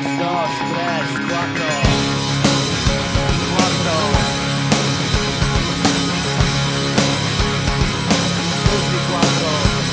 dos, tres, cuatro. Susi cuatro.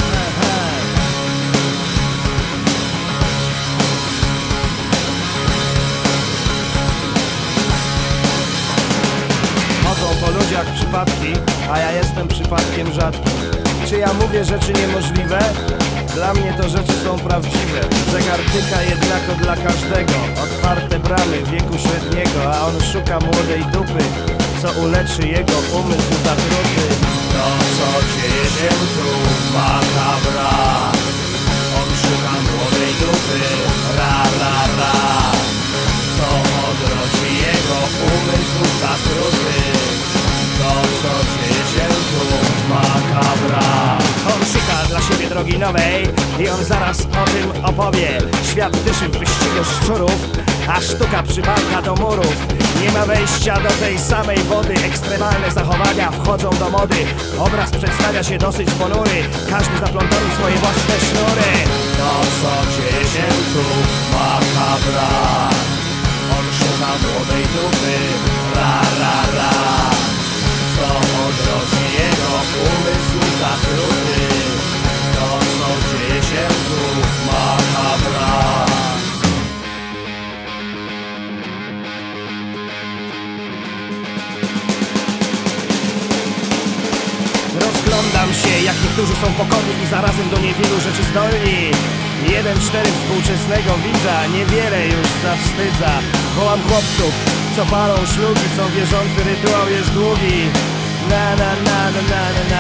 Chodzą po ludziach przypadki, a ja jestem przypadkiem rzadkim. Czy ja mówię rzeczy niemożliwe? Dla mnie to rzeczy są prawdziwe. Zegar tyka jednako dla każdego. Otwarte bramy wieku średniego, a on szuka młodej dupy, co uleczy jego umysł zatruty. To co dzieje się tu makabra. On szuka młodej dupy, ra ra ra. Co odrodzi jego umysł zatruty. To co dzieje się tu makabra. On szuka dla siebie drogi nowej i on zaraz o tym opowie. Świat dyszy w wyścigu szczurów, a sztuka przyparka do murów. Nie ma wejścia do tej samej wody. Ekstremalne zachowania wchodzą do mody. Obraz przedstawia się dosyć ponury. Każdy zaplątał swoje własne sznury. To co dzieje się tu makabra. On szuka młodej dupy, ra ra ra. Co odrodzi jego umysł zatruty. To co dzieje się tu makabra. Rozglądam się, jak niektórzy są pokorni i zarazem do niewielu rzeczy zdolni. 1-4 współczesnego widza niewiele już zawstydza. Wołam chłopców, co palą szlugi, są wierzący, rytuał jest długi. Na na na na na na